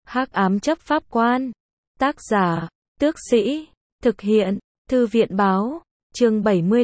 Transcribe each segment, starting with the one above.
Hắc ám chấp pháp quan. Tác giả, Tước Sĩ. Thực hiện, Thư viện báo. Chương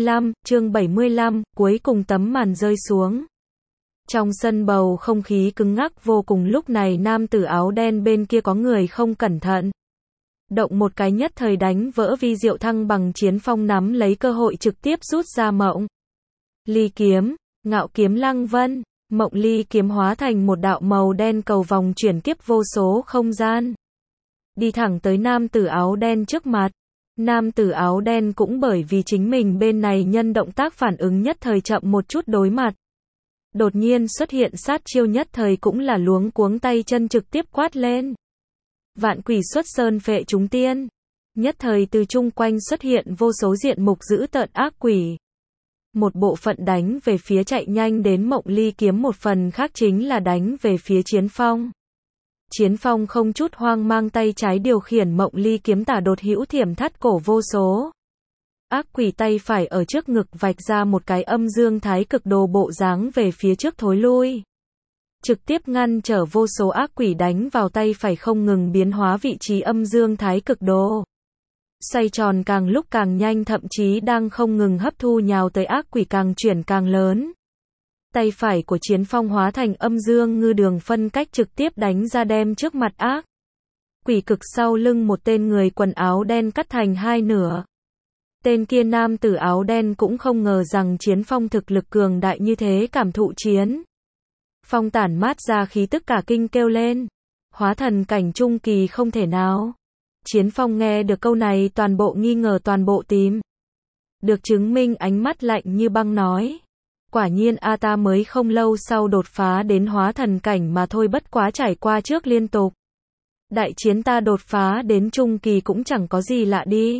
75, cuối cùng tấm màn rơi xuống. Trong sân bầu không khí cứng ngắc vô cùng, lúc này nam tử áo đen bên kia có người không cẩn thận. Động một cái nhất thời đánh vỡ vi diệu thăng bằng. Chiến Phong nắm lấy cơ hội trực tiếp rút ra Mộng Ly kiếm, Ngạo kiếm lăng vân. Mộng Ly kiếm hóa thành một đạo màu đen cầu vòng chuyển kiếp vô số không gian. Đi thẳng tới nam tử áo đen trước mặt. Nam tử áo đen cũng bởi vì chính mình bên này nhân động tác phản ứng nhất thời chậm một chút đối mặt. Đột nhiên xuất hiện sát chiêu nhất thời cũng là luống cuống tay chân trực tiếp quát lên. Vạn quỷ xuất sơn phệ chúng tiên. Nhất thời từ chung quanh xuất hiện vô số diện mục dữ tợn ác quỷ. Một bộ phận đánh về phía chạy nhanh đến Mộng Ly kiếm, một phần khác chính là đánh về phía Chiến Phong. Chiến Phong không chút hoang mang tay trái điều khiển Mộng Ly kiếm tả đột hữu thiểm thắt cổ vô số. Ác quỷ tay phải ở trước ngực vạch ra một cái âm dương thái cực đồ bộ dáng về phía trước thối lui. Trực tiếp ngăn trở vô số ác quỷ đánh vào tay phải, không ngừng biến hóa vị trí âm dương thái cực đồ. Xoay tròn càng lúc càng nhanh, thậm chí đang không ngừng hấp thu nhào tới ác quỷ càng chuyển càng lớn. Tay phải của Chiến Phong hóa thành âm dương ngư đường phân cách trực tiếp đánh ra, đem trước mặt ác quỷ cực sau lưng một tên người quần áo đen cắt thành hai nửa. Tên kia nam tử áo đen cũng không ngờ rằng Chiến Phong thực lực cường đại như thế, cảm thụ Chiến Phong tản mát ra khí tức cả kinh kêu lên. Hóa thần cảnh trung kỳ không thể nào. Chiến Phong nghe được câu này toàn bộ nghi ngờ, toàn bộ tím được chứng minh, ánh mắt lạnh như băng nói. Quả nhiên ta mới không lâu sau đột phá đến hóa thần cảnh mà thôi, bất quá trải qua trước liên tục đại chiến ta đột phá đến trung kỳ cũng chẳng có gì lạ đi.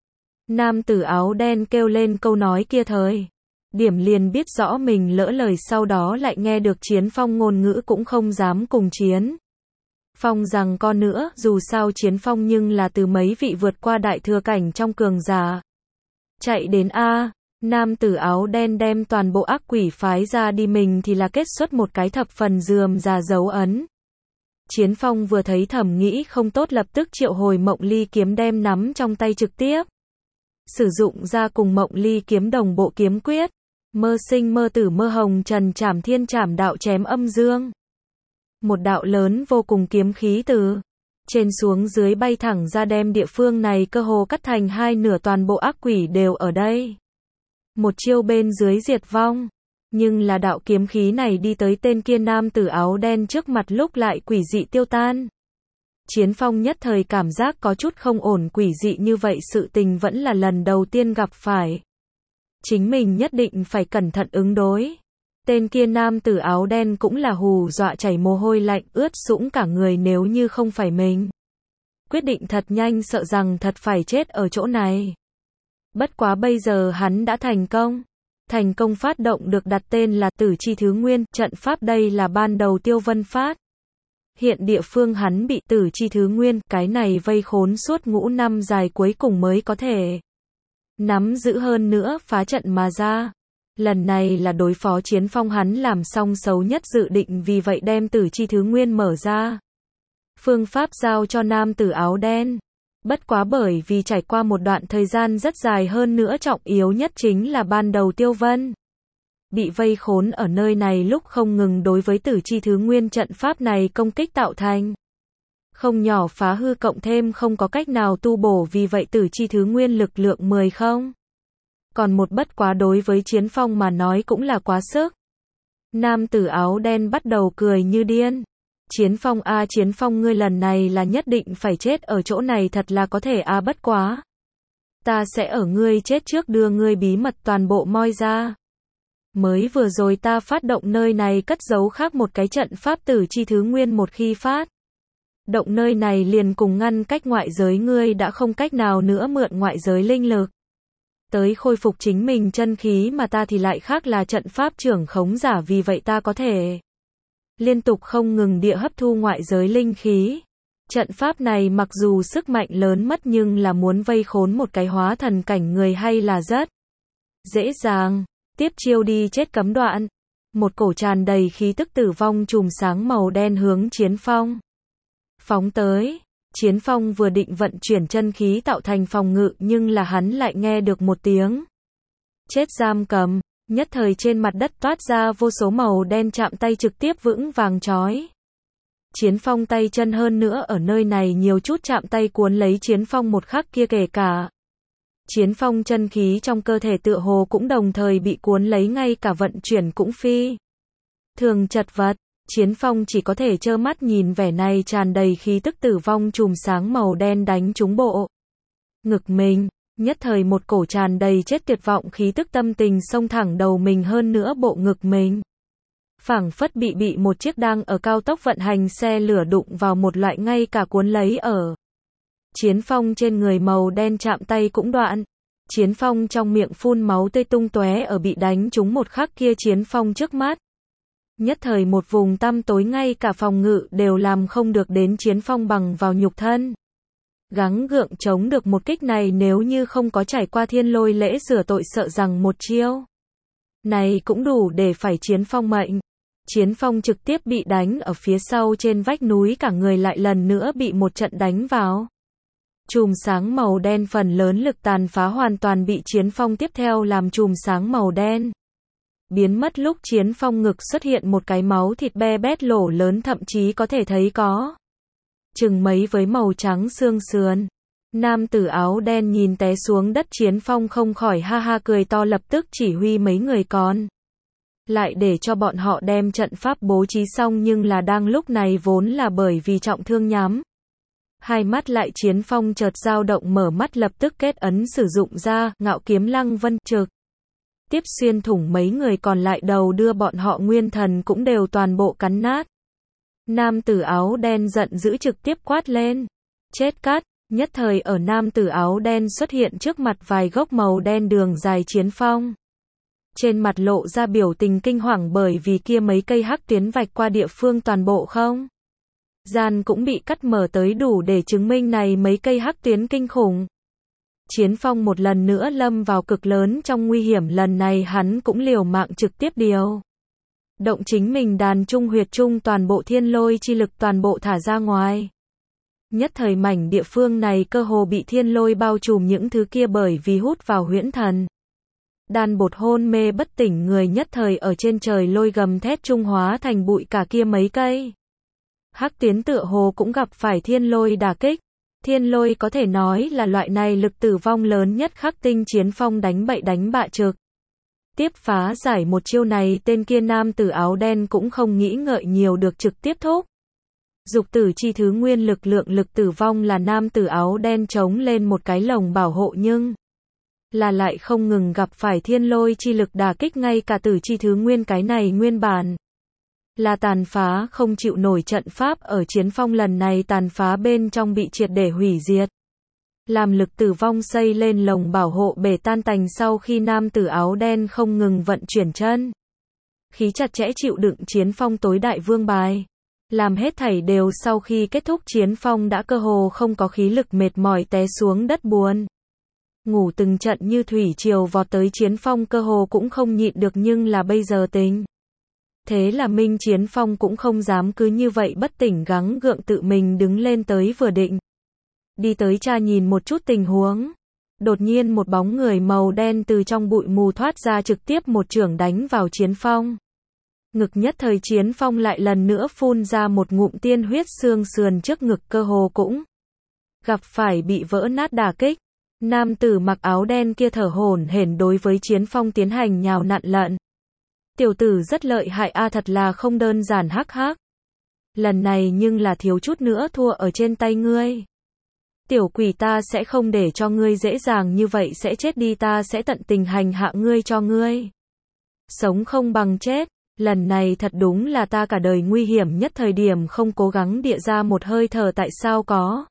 Nam tử áo đen kêu lên câu nói kia thời điểm liền biết rõ mình lỡ lời, sau đó lại nghe được Chiến Phong ngôn ngữ cũng không dám cùng Chiến Phong rằng co nữa, dù sao Chiến Phong nhưng là từ mấy vị vượt qua đại thừa cảnh trong cường giả chạy đến nam tử áo đen đem toàn bộ ác quỷ phái ra đi, mình thì là kết xuất một cái thập phần rườm rà dấu ấn. Chiến Phong vừa thấy thầm nghĩ không tốt, lập tức triệu hồi Mộng Ly kiếm đem nắm trong tay trực tiếp sử dụng ra, cùng Mộng Ly kiếm đồng bộ kiếm quyết. Mơ sinh mơ tử mơ hồng trần trảm thiên trảm đạo chém âm dương. Một đạo lớn vô cùng kiếm khí từ trên xuống dưới bay thẳng ra, đem địa phương này cơ hồ cắt thành hai nửa, toàn bộ ác quỷ đều ở đây. Một chiêu bên dưới diệt vong. Nhưng là đạo kiếm khí này đi tới tên kia nam tử áo đen trước mặt lúc lại quỷ dị tiêu tan. Chiến Phong nhất thời cảm giác có chút không ổn, quỷ dị như vậy sự tình vẫn là lần đầu tiên gặp phải. Chính mình nhất định phải cẩn thận ứng đối. Tên kia nam tử áo đen cũng là hù dọa chảy mồ hôi lạnh ướt sũng cả người, nếu như không phải mình quyết định thật nhanh, sợ rằng thật phải chết ở chỗ này. Bất quá bây giờ hắn đã thành công phát động được đặt tên là Tử Chi Thứ Nguyên trận pháp, đây là ban đầu Tiêu Vân phát hiện địa phương hắn bị Tử Chi Thứ Nguyên cái này vây khốn suốt ngũ năm dài, cuối cùng mới có thể nắm giữ hơn nữa phá trận mà ra. Lần này là đối phó Chiến Phong, hắn làm xong xấu nhất dự định, vì vậy đem Tử Chi Thứ Nguyên mở ra. Phương pháp giao cho nam tử áo đen. Bất quá bởi vì trải qua một đoạn thời gian rất dài, hơn nữa trọng yếu nhất chính là ban đầu Tiêu Vân bị vây khốn ở nơi này lúc không ngừng đối với Tử Chi Thứ Nguyên trận pháp này công kích, tạo thành không nhỏ phá hư, cộng thêm không có cách nào tu bổ, vì vậy Tử Chi Thứ Nguyên lực lượng 10 không. Còn một, bất quá đối với Chiến Phong mà nói cũng là quá sức. Nam tử áo đen bắt đầu cười như điên. Chiến Phong Chiến Phong, ngươi lần này là nhất định phải chết ở chỗ này, thật là có thể bất quá ta sẽ ở ngươi chết trước đưa ngươi bí mật toàn bộ moi ra. Mới vừa rồi ta phát động nơi này cất giấu khác một cái trận pháp Tử Chi Thứ Nguyên, một khi phát động nơi này liền cùng ngăn cách ngoại giới, ngươi đã không cách nào nữa mượn ngoại giới linh lực tới khôi phục chính mình chân khí, mà ta thì lại khác, là trận pháp trưởng khống giả, vì vậy ta có thể liên tục không ngừng địa hấp thu ngoại giới linh khí. Trận pháp này mặc dù sức mạnh lớn mất, nhưng là muốn vây khốn một cái hóa thần cảnh người hay là rất dễ dàng. Tiếp chiêu đi chết cấm đoạn. Một cổ tràn đầy khí tức tử vong chùm sáng màu đen hướng Chiến Phong phóng tới. Chiến Phong vừa định vận chuyển chân khí tạo thành phòng ngự nhưng là hắn lại nghe được một tiếng chết giam cầm, nhất thời trên mặt đất toát ra vô số màu đen chạm tay trực tiếp vững vàng chói. Chiến Phong tay chân hơn nữa ở nơi này nhiều chút chạm tay cuốn lấy Chiến Phong một khắc kia kể cả. Chiến Phong chân khí trong cơ thể tựa hồ cũng đồng thời bị cuốn lấy ngay cả vận chuyển cũng phi. Thường chật vật, Chiến Phong chỉ có thể trơ mắt nhìn vẻ này tràn đầy khí tức tử vong chùm sáng màu đen đánh trúng bộ ngực mình, nhất thời một cổ tràn đầy chết tuyệt vọng khí tức tâm tình xông thẳng đầu mình hơn nữa bộ ngực mình. Phảng phất bị một chiếc đang ở cao tốc vận hành xe lửa đụng vào một loại ngay cả cuốn lấy ở. Chiến Phong trên người màu đen chạm tay cũng đoạn. Chiến Phong trong miệng phun máu tươi tung tóe ở bị đánh trúng một khắc kia Chiến Phong trước mắt. Nhất thời một vùng tăm tối ngay cả phòng ngự đều làm không được đến Chiến Phong bằng vào nhục thân. Gắng gượng chống được một kích này nếu như không có trải qua thiên lôi lễ rửa tội sợ rằng một chiêu này cũng đủ để phải Chiến Phong mệnh. Chiến Phong trực tiếp bị đánh ở phía sau trên vách núi cả người lại lần nữa bị một trận đánh vào. Chùm sáng màu đen phần lớn lực tàn phá hoàn toàn bị Chiến Phong tiếp theo làm chùm sáng màu đen biến mất lúc Chiến Phong ngực xuất hiện một cái máu thịt be bét lỗ lớn thậm chí có thể thấy có chừng mấy với màu trắng xương sườn. Nam tử áo đen nhìn té xuống đất Chiến Phong không khỏi ha ha cười to lập tức chỉ huy mấy người con lại để cho bọn họ đem trận pháp bố trí xong nhưng là đang lúc này vốn là bởi vì trọng thương nhắm hai mắt lại Chiến Phong chợt dao động mở mắt lập tức kết ấn sử dụng ra Ngạo Kiếm Lăng Vân trực tiếp xuyên thủng mấy người còn lại đầu đưa bọn họ nguyên thần cũng đều toàn bộ cắn nát. Nam tử áo đen giận dữ trực tiếp quát lên. Chết cát, nhất thời ở nam tử áo đen xuất hiện trước mặt vài gốc màu đen đường dài Chiến Phong. Trên mặt lộ ra biểu tình kinh hoàng bởi vì kia mấy cây hắc tuyến vạch qua địa phương toàn bộ không. Gian cũng bị cắt mở tới đủ để chứng minh này mấy cây hắc tuyến kinh khủng. Chiến Phong một lần nữa lâm vào cực lớn trong nguy hiểm lần này hắn cũng liều mạng trực tiếp điều. Động chính mình đàn trung huyệt trung toàn bộ thiên lôi chi lực toàn bộ thả ra ngoài. Nhất thời mảnh địa phương này cơ hồ bị thiên lôi bao trùm những thứ kia bởi vì hút vào huyễn thần. Đàn bột hôn mê bất tỉnh người nhất thời ở trên trời lôi gầm thét trung hóa thành bụi cả kia mấy cây. Hắc Tiến tựa hồ cũng gặp phải thiên lôi đả kích. Thiên lôi có thể nói là loại này lực tử vong lớn nhất Khắc Tinh Chiến Phong đánh bậy đánh bạ trực. Tiếp phá giải một chiêu này tên kia nam tử áo đen cũng không nghĩ ngợi nhiều được trực tiếp thúc. Dục tử chi thứ nguyên lực lượng lực tử vong là nam tử áo đen chống lên một cái lồng bảo hộ nhưng là lại không ngừng gặp phải thiên lôi chi lực đả kích ngay cả tử chi thứ nguyên cái này nguyên bản. Là tàn phá không chịu nổi trận pháp ở Chiến Phong lần này tàn phá bên trong bị triệt để hủy diệt. Làm lực tử vong xây lên lồng bảo hộ bể tan tành sau khi nam tử áo đen không ngừng vận chuyển chân. Khí chặt chẽ chịu đựng Chiến Phong tối đại vương bài. Làm hết thảy đều sau khi kết thúc Chiến Phong đã cơ hồ không có khí lực mệt mỏi té xuống đất buồn. Ngủ từng trận như thủy triều vọt tới Chiến Phong cơ hồ cũng không nhịn được nhưng là bây giờ tính. Thế là Minh Chiến Phong cũng không dám cứ như vậy bất tỉnh gắng gượng tự mình đứng lên tới vừa định. Đi tới tra nhìn một chút tình huống. Đột nhiên một bóng người màu đen từ trong bụi mù thoát ra trực tiếp một chưởng đánh vào Chiến Phong. Ngực nhất thời Chiến Phong lại lần nữa phun ra một ngụm tiên huyết xương sườn trước ngực cơ hồ cũng gặp phải bị vỡ nát đả kích. Nam tử mặc áo đen kia thở hổn hển đối với Chiến Phong tiến hành nhào nặn lận. Tiểu tử rất lợi hại a thật là không đơn giản hắc hắc. Lần này nhưng là thiếu chút nữa thua ở trên tay ngươi. Tiểu quỷ ta sẽ không để cho ngươi dễ dàng như vậy sẽ chết đi ta sẽ tận tình hành hạ ngươi cho ngươi. Sống không bằng chết, lần này thật đúng là ta cả đời nguy hiểm nhất thời điểm không cố gắng địa ra một hơi thở tại sao có.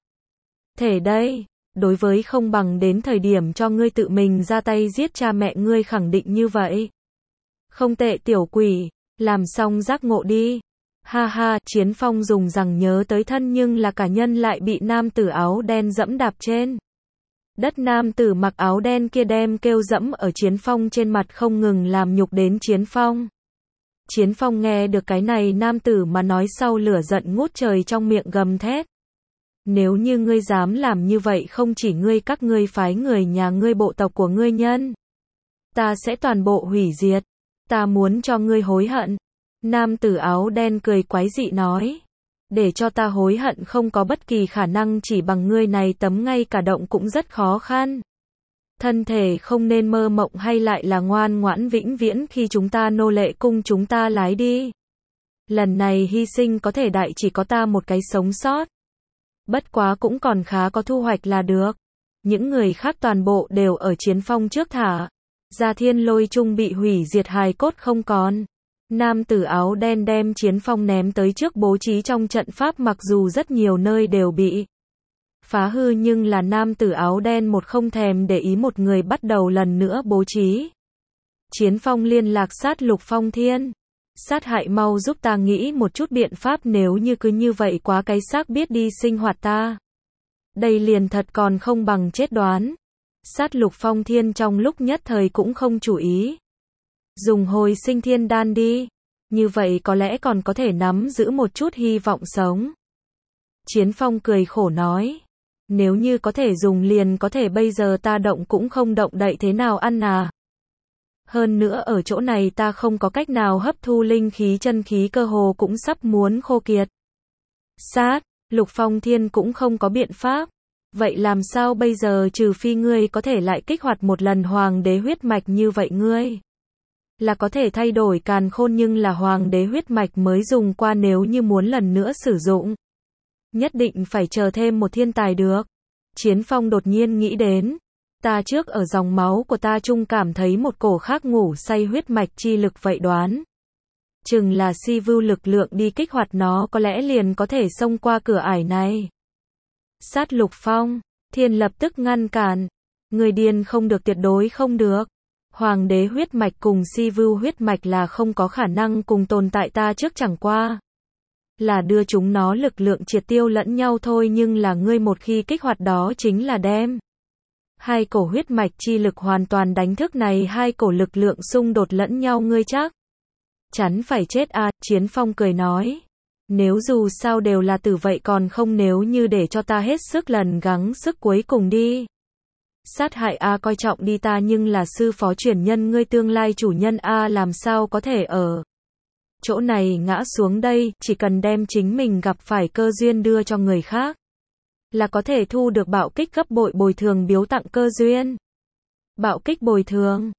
Thể đây, đối với không bằng đến thời điểm cho ngươi tự mình ra tay giết cha mẹ ngươi khẳng định như vậy. Không tệ tiểu quỷ, làm xong giác ngộ đi. Ha ha, Chiến Phong dùng rằng nhớ tới thân nhưng là cả nhân lại bị nam tử áo đen dẫm đạp trên. Đất nam tử mặc áo đen kia đem kêu dẫm ở Chiến Phong trên mặt không ngừng làm nhục đến Chiến Phong. Chiến Phong nghe được cái này nam tử mà nói sau lửa giận ngút trời trong miệng gầm thét. Nếu như ngươi dám làm như vậy không chỉ ngươi các ngươi phái người nhà ngươi bộ tộc của ngươi nhân. Ta sẽ toàn bộ hủy diệt. Ta muốn cho ngươi hối hận. Nam tử áo đen cười quái dị nói. Để cho ta hối hận không có bất kỳ khả năng chỉ bằng ngươi này tấm ngay cả động cũng rất khó khăn. Thân thể không nên mơ mộng hay lại là ngoan ngoãn vĩnh viễn khi chúng ta nô lệ cung chúng ta lái đi. Lần này hy sinh có thể đại chỉ có ta một cái sống sót. Bất quá cũng còn khá có thu hoạch là được. Những người khác toàn bộ đều ở chiến phong trước thả. Gia Thiên Lôi Trung bị hủy diệt hài cốt không còn. Nam tử áo đen đem chiến phong ném tới trước bố trí trong trận pháp mặc dù rất nhiều nơi đều bị phá hư nhưng là nam tử áo đen một không thèm để ý một người bắt đầu lần nữa bố trí. Chiến phong liên lạc sát Lục Phong Thiên. Sát hại mau giúp ta nghĩ một chút biện pháp nếu như cứ như vậy quá cái xác biết đi sinh hoạt ta. Đây liền thật còn không bằng chết đoán. Sát Lục Phong Thiên trong lúc nhất thời cũng không chú ý. Dùng hồi sinh thiên đan đi. Như vậy có lẽ còn có thể nắm giữ một chút hy vọng sống. Chiến phong cười khổ nói. Nếu như có thể dùng liền có thể bây giờ ta động cũng không động đậy thế nào ăn à. Hơn nữa ở chỗ này ta không có cách nào hấp thu linh khí chân khí cơ hồ cũng sắp muốn khô kiệt. Sát, Lục Phong Thiên cũng không có biện pháp. Vậy làm sao bây giờ trừ phi ngươi có thể lại kích hoạt một lần hoàng đế huyết mạch như vậy ngươi. Là có thể thay đổi càn khôn nhưng là hoàng đế huyết mạch mới dùng qua nếu như muốn lần nữa sử dụng. Nhất định phải chờ thêm một thiên tài được. Chiến phong đột nhiên nghĩ đến. Ta trước ở dòng máu của ta chung cảm thấy một cổ khác ngủ say huyết mạch chi lực vậy đoán. Chừng là si vưu lực lượng đi kích hoạt nó có lẽ liền có thể xông qua cửa ải này. Sát Lục Phong Thiên lập tức ngăn cản. Người điên không được tuyệt đối không được. Hoàng đế huyết mạch cùng si vưu huyết mạch là không có khả năng cùng tồn tại ta trước chẳng qua. Là đưa chúng nó lực lượng triệt tiêu lẫn nhau thôi nhưng là ngươi một khi kích hoạt đó chính là đem. Hai cổ huyết mạch chi lực hoàn toàn đánh thức này hai cổ lực lượng xung đột lẫn nhau ngươi chắc. Chắn phải chết à, Chiến phong cười nói. Nếu dù sao đều là tử vậy còn không nếu như để cho ta hết sức lần gắng sức cuối cùng đi. Sát hại a coi trọng đi ta nhưng là sư phó truyền nhân ngươi tương lai chủ nhân a làm sao có thể ở chỗ này ngã xuống đây, chỉ cần đem chính mình gặp phải cơ duyên đưa cho người khác. Là có thể thu được bạo kích gấp bội bồi thường biếu tặng cơ duyên. Bạo kích bồi thường.